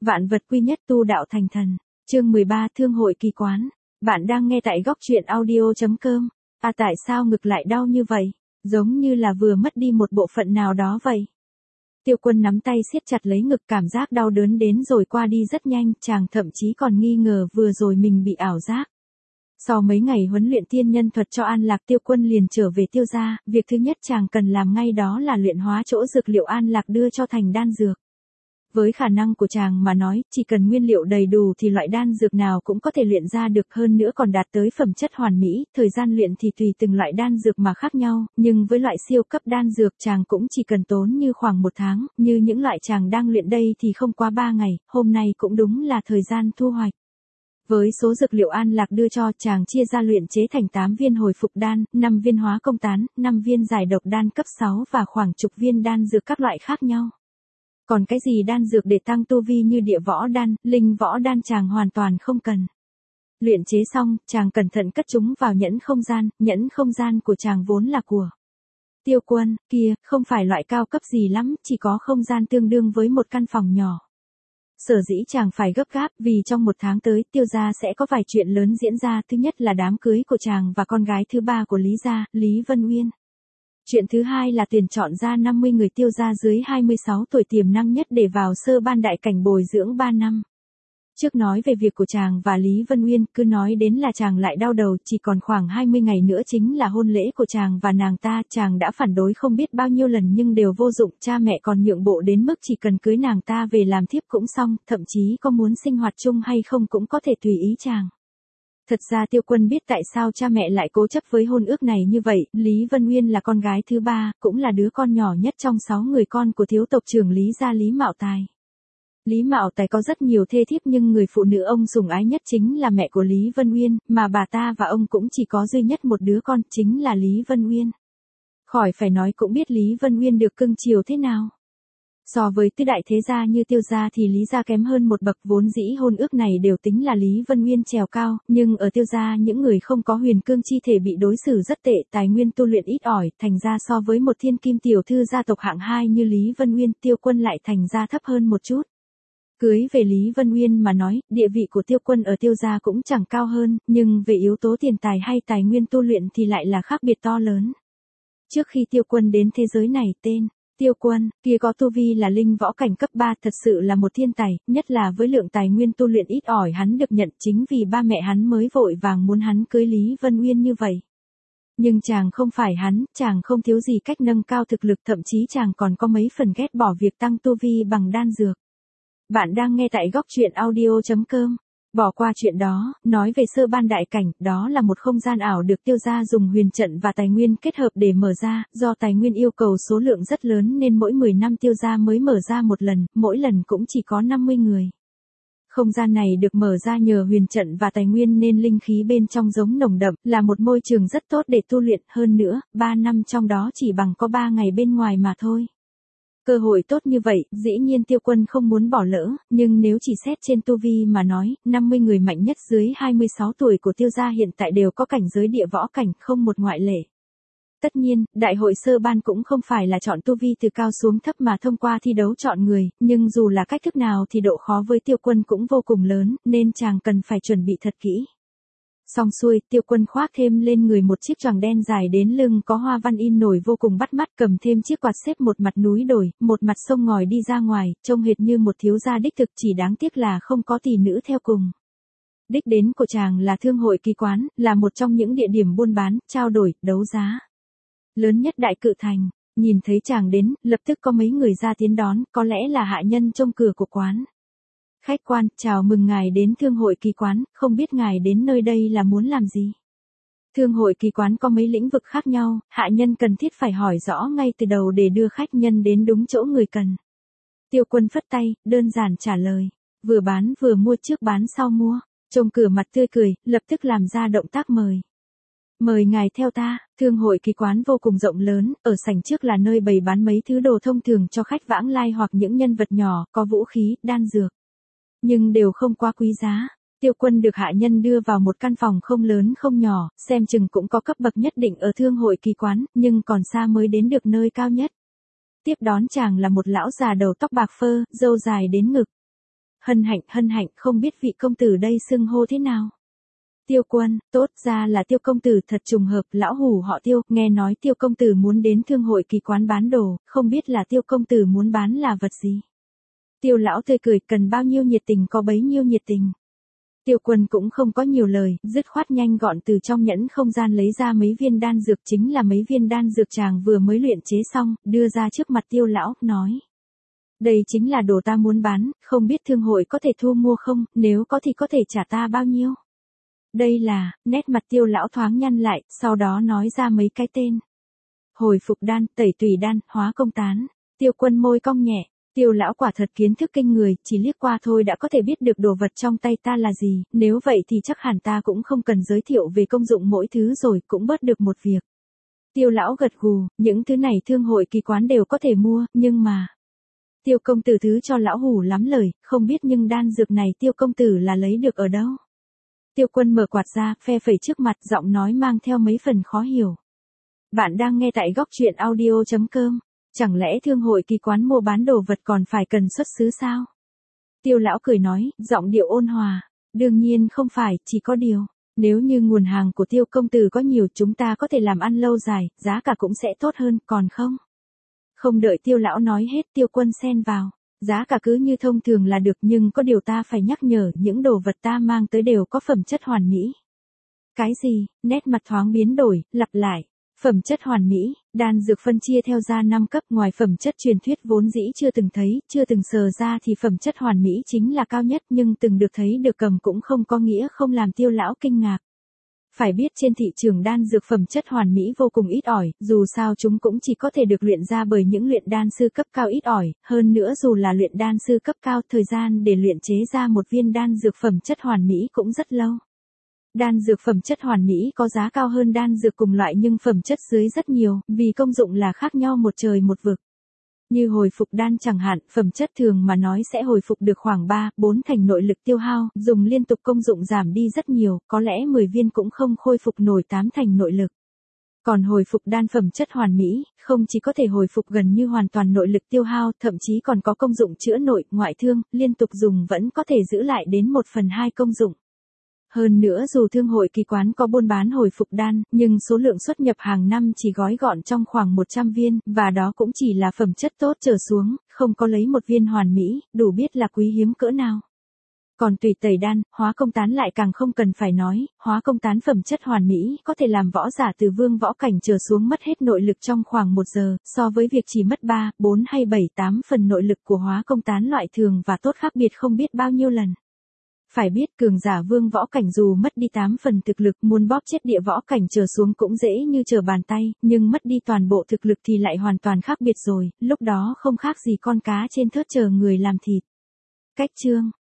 Vạn vật quy nhất, tu đạo thành thần. Chương 13, Thương hội kỳ quán. Bạn đang nghe tại góc truyện audio.com. Tại sao ngực lại đau như vậy? Giống như là vừa mất đi một bộ phận nào đó vậy. Tiêu Quân nắm tay siết chặt lấy ngực, cảm giác đau đớn đến rồi qua đi rất nhanh, chàng thậm chí còn nghi ngờ vừa rồi mình bị ảo giác. Sau mấy ngày huấn luyện tiên nhân thuật cho An Lạc, Tiêu Quân liền trở về Tiêu gia, việc thứ nhất chàng cần làm ngay đó là luyện hóa chỗ dược liệu An Lạc đưa cho thành đan dược. Với khả năng của chàng mà nói, chỉ cần nguyên liệu đầy đủ thì loại đan dược nào cũng có thể luyện ra được, hơn nữa còn đạt tới phẩm chất hoàn mỹ, thời gian luyện thì tùy từng loại đan dược mà khác nhau, nhưng với loại siêu cấp đan dược chàng cũng chỉ cần tốn như khoảng 1 tháng, như những loại chàng đang luyện đây thì không quá 3 ngày, hôm nay cũng đúng là thời gian thu hoạch. Với số dược liệu An Lạc đưa cho, chàng chia ra luyện chế thành 8 viên hồi phục đan, 5 viên hóa công tán, 5 viên giải độc đan cấp 6 và khoảng chục viên đan dược các loại khác nhau. Còn cái gì đan dược để tăng tu vi như địa võ đan, linh võ đan chàng hoàn toàn không cần. Luyện chế xong, chàng cẩn thận cất chúng vào nhẫn không gian của chàng vốn là của Tiêu Quân, kia, không phải loại cao cấp gì lắm, chỉ có không gian tương đương với một căn phòng nhỏ. Sở dĩ chàng phải gấp gáp vì trong 1 tháng tới, Tiêu gia sẽ có vài chuyện lớn diễn ra, thứ nhất là đám cưới của chàng và con gái thứ ba của Lý gia, Lý Vân Uyên. Chuyện thứ hai là tuyển chọn ra 50 người Tiêu gia dưới 26 tuổi tiềm năng nhất để vào sơ ban đại cảnh bồi dưỡng 3 năm. Trước nói về việc của chàng và Lý Vân Uyên, cứ nói đến là chàng lại đau đầu, chỉ còn khoảng 20 ngày nữa chính là hôn lễ của chàng và nàng ta, chàng đã phản đối không biết bao nhiêu lần nhưng đều vô dụng, cha mẹ còn nhượng bộ đến mức chỉ cần cưới nàng ta về làm thiếp cũng xong, thậm chí có muốn sinh hoạt chung hay không cũng có thể tùy ý chàng. Thật ra Tiêu Quân biết tại sao cha mẹ lại cố chấp với hôn ước này như vậy, Lý Vân Uyên là con gái thứ ba, cũng là đứa con nhỏ nhất trong 6 người con của thiếu tộc trưởng Lý gia Lý Mạo Tài. Lý Mạo Tài có rất nhiều thê thiếp nhưng người phụ nữ ông sủng ái nhất chính là mẹ của Lý Vân Uyên, mà bà ta và ông cũng chỉ có duy nhất một đứa con, chính là Lý Vân Uyên. Khỏi phải nói cũng biết Lý Vân Uyên được cưng chiều thế nào. So với tứ đại thế gia như Tiêu gia thì Lý gia kém hơn một bậc, vốn dĩ hôn ước này đều tính là Lý Vân Uyên trèo cao, nhưng ở Tiêu gia những người không có huyền cương chi thể bị đối xử rất tệ, tài nguyên tu luyện ít ỏi, thành ra so với một thiên kim tiểu thư gia tộc hạng 2 như Lý Vân Uyên, Tiêu Quân lại thành ra thấp hơn một chút. Cưới về Lý Vân Uyên mà nói, địa vị của Tiêu Quân ở Tiêu gia cũng chẳng cao hơn, nhưng về yếu tố tiền tài hay tài nguyên tu luyện thì lại là khác biệt to lớn. Trước khi Tiêu Quân đến thế giới này, tên Tiêu Quân, kia có tu vi là linh võ cảnh cấp 3, thật sự là một thiên tài, nhất là với lượng tài nguyên tu luyện ít ỏi hắn được nhận, chính vì ba mẹ hắn mới vội vàng muốn hắn cưới Lý Vân Uyên như vậy. Nhưng chàng không phải hắn, chàng không thiếu gì cách nâng cao thực lực, thậm chí chàng còn có mấy phần ghét bỏ việc tăng tu vi bằng đan dược. Bạn đang nghe tại góc truyện audio.com. Bỏ qua chuyện đó, nói về sơ ban đại cảnh, đó là một không gian ảo được Tiêu gia dùng huyền trận và tài nguyên kết hợp để mở ra, do tài nguyên yêu cầu số lượng rất lớn nên mỗi 10 năm Tiêu gia mới mở ra một lần, mỗi lần cũng chỉ có 50 người. Không gian này được mở ra nhờ huyền trận và tài nguyên nên linh khí bên trong giống nồng đậm, là một môi trường rất tốt để tu luyện, hơn nữa, 3 năm trong đó chỉ bằng có 3 ngày bên ngoài mà thôi. Cơ hội tốt như vậy, dĩ nhiên Tiêu Quân không muốn bỏ lỡ, nhưng nếu chỉ xét trên tu vi mà nói, 50 người mạnh nhất dưới 26 tuổi của Tiêu gia hiện tại đều có cảnh giới địa võ cảnh, không một ngoại lệ. Tất nhiên, đại hội sơ ban cũng không phải là chọn tu vi từ cao xuống thấp mà thông qua thi đấu chọn người, nhưng dù là cách thức nào thì độ khó với Tiêu Quân cũng vô cùng lớn, nên chàng cần phải chuẩn bị thật kỹ. Xong xuôi, Tiêu Quân khoác thêm lên người một chiếc choàng đen dài đến lưng có hoa văn in nổi vô cùng bắt mắt, cầm thêm chiếc quạt xếp một mặt núi đồi, một mặt sông ngòi đi ra ngoài, trông hệt như một thiếu gia đích thực, chỉ đáng tiếc là không có tỷ nữ theo cùng. Đích đến của chàng là thương hội kỳ quán, là một trong những địa điểm buôn bán, trao đổi, đấu giá lớn nhất Đại Cự Thành. Nhìn thấy chàng đến, lập tức có mấy người ra tiến đón, có lẽ là hạ nhân trông cửa của quán. Khách quan, chào mừng ngài đến thương hội kỳ quán, không biết ngài đến nơi đây là muốn làm gì? Thương hội kỳ quán có mấy lĩnh vực khác nhau, hạ nhân cần thiết phải hỏi rõ ngay từ đầu để đưa khách nhân đến đúng chỗ người cần. Tiêu Quân phất tay, đơn giản trả lời, vừa bán vừa mua, trước bán sau mua. Trông cửa mặt tươi cười, lập tức làm ra động tác mời. Mời ngài theo ta. Thương hội kỳ quán vô cùng rộng lớn, ở sảnh trước là nơi bày bán mấy thứ đồ thông thường cho khách vãng lai hoặc những nhân vật nhỏ, có vũ khí, đan dược. Nhưng đều không quá quý giá. Tiêu Quân được hạ nhân đưa vào một căn phòng không lớn không nhỏ, xem chừng cũng có cấp bậc nhất định ở thương hội kỳ quán, nhưng còn xa mới đến được nơi cao nhất. Tiếp đón chàng là một lão già đầu tóc bạc phơ, râu dài đến ngực. Hân hạnh, không biết vị công tử đây xưng hô thế nào? Tiêu Quân, tốt ra là Tiêu công tử, thật trùng hợp, lão hủ họ Tiêu, nghe nói Tiêu công tử muốn đến thương hội kỳ quán bán đồ, không biết là Tiêu công tử muốn bán là vật gì? Tiêu lão tươi cười, cần bao nhiêu nhiệt tình có bấy nhiêu nhiệt tình. Tiêu Quân cũng không có nhiều lời, dứt khoát nhanh gọn từ trong nhẫn không gian lấy ra mấy viên đan dược, chính là mấy viên đan dược chàng vừa mới luyện chế xong, đưa ra trước mặt Tiêu lão, nói. Đây chính là đồ ta muốn bán, không biết thương hội có thể thu mua không, nếu có thì có thể trả ta bao nhiêu? Đây là, nét mặt Tiêu lão thoáng nhăn lại, sau đó nói ra mấy cái tên. Hồi phục đan, tẩy tùy đan, hóa công tán. Tiêu Quân môi cong nhẹ, Tiêu lão quả thật kiến thức kinh người, chỉ liếc qua thôi đã có thể biết được đồ vật trong tay ta là gì, nếu vậy thì chắc hẳn ta cũng không cần giới thiệu về công dụng mỗi thứ rồi, cũng bớt được một việc. Tiêu lão gật gù, những thứ này thương hội kỳ quán đều có thể mua, nhưng mà... Tiêu công tử thứ cho lão hủ lắm lời, không biết nhưng đan dược này Tiêu công tử là lấy được ở đâu? Tiêu Quân mở quạt ra, phe phẩy trước mặt, giọng nói mang theo mấy phần khó hiểu. Bạn đang nghe tại góc truyện audio.com. Chẳng lẽ thương hội kỳ quán mua bán đồ vật còn phải cần xuất xứ sao? Tiêu lão cười nói, giọng điệu ôn hòa. Đương nhiên không phải, chỉ có điều. Nếu như nguồn hàng của Tiêu công tử có nhiều, chúng ta có thể làm ăn lâu dài, giá cả cũng sẽ tốt hơn, còn không? Không đợi Tiêu lão nói hết, Tiêu Quân xen vào. Giá cả cứ như thông thường là được, nhưng có điều ta phải nhắc nhở, những đồ vật ta mang tới đều có phẩm chất hoàn mỹ. Cái gì? Nét mặt thoáng biến đổi, lặp lại. Phẩm chất hoàn mỹ, đan dược phân chia theo ra 5 cấp, ngoài phẩm chất truyền thuyết vốn dĩ chưa từng thấy, chưa từng sờ ra thì phẩm chất hoàn mỹ chính là cao nhất, nhưng từng được thấy được cầm cũng không có nghĩa không làm Tiêu lão kinh ngạc. Phải biết trên thị trường đan dược phẩm chất hoàn mỹ vô cùng ít ỏi, dù sao chúng cũng chỉ có thể được luyện ra bởi những luyện đan sư cấp cao ít ỏi, hơn nữa dù là luyện đan sư cấp cao, thời gian để luyện chế ra một viên đan dược phẩm chất hoàn mỹ cũng rất lâu. Đan dược phẩm chất hoàn mỹ có giá cao hơn đan dược cùng loại nhưng phẩm chất dưới rất nhiều, vì công dụng là khác nhau một trời một vực. Như hồi phục đan chẳng hạn, phẩm chất thường mà nói sẽ hồi phục được khoảng 3-4 thành nội lực tiêu hao, dùng liên tục công dụng giảm đi rất nhiều, có lẽ 10 viên cũng không khôi phục nổi 8 thành nội lực. Còn hồi phục đan phẩm chất hoàn mỹ, không chỉ có thể hồi phục gần như hoàn toàn nội lực tiêu hao, thậm chí còn có công dụng chữa nội, ngoại thương, liên tục dùng vẫn có thể giữ lại đến 1/2 công dụng. Hơn nữa dù thương hội kỳ quán có buôn bán hồi phục đan, nhưng số lượng xuất nhập hàng năm chỉ gói gọn trong khoảng 100 viên, và đó cũng chỉ là phẩm chất tốt trở xuống, không có lấy một viên hoàn mỹ, đủ biết là quý hiếm cỡ nào. Còn tùy tẩy đan, hóa công tán lại càng không cần phải nói, hóa công tán phẩm chất hoàn mỹ có thể làm võ giả từ vương võ cảnh trở xuống mất hết nội lực trong khoảng 1 giờ, so với việc chỉ mất 3, 4 hay 7, 8 phần nội lực của hóa công tán loại thường và tốt khác biệt không biết bao nhiêu lần. Phải biết cường giả vương võ cảnh dù mất đi 8 phần thực lực muốn bóp chết địa võ cảnh trở xuống cũng dễ như trở bàn tay, nhưng mất đi toàn bộ thực lực thì lại hoàn toàn khác biệt rồi, lúc đó không khác gì con cá trên thớt chờ người làm thịt. Cách chương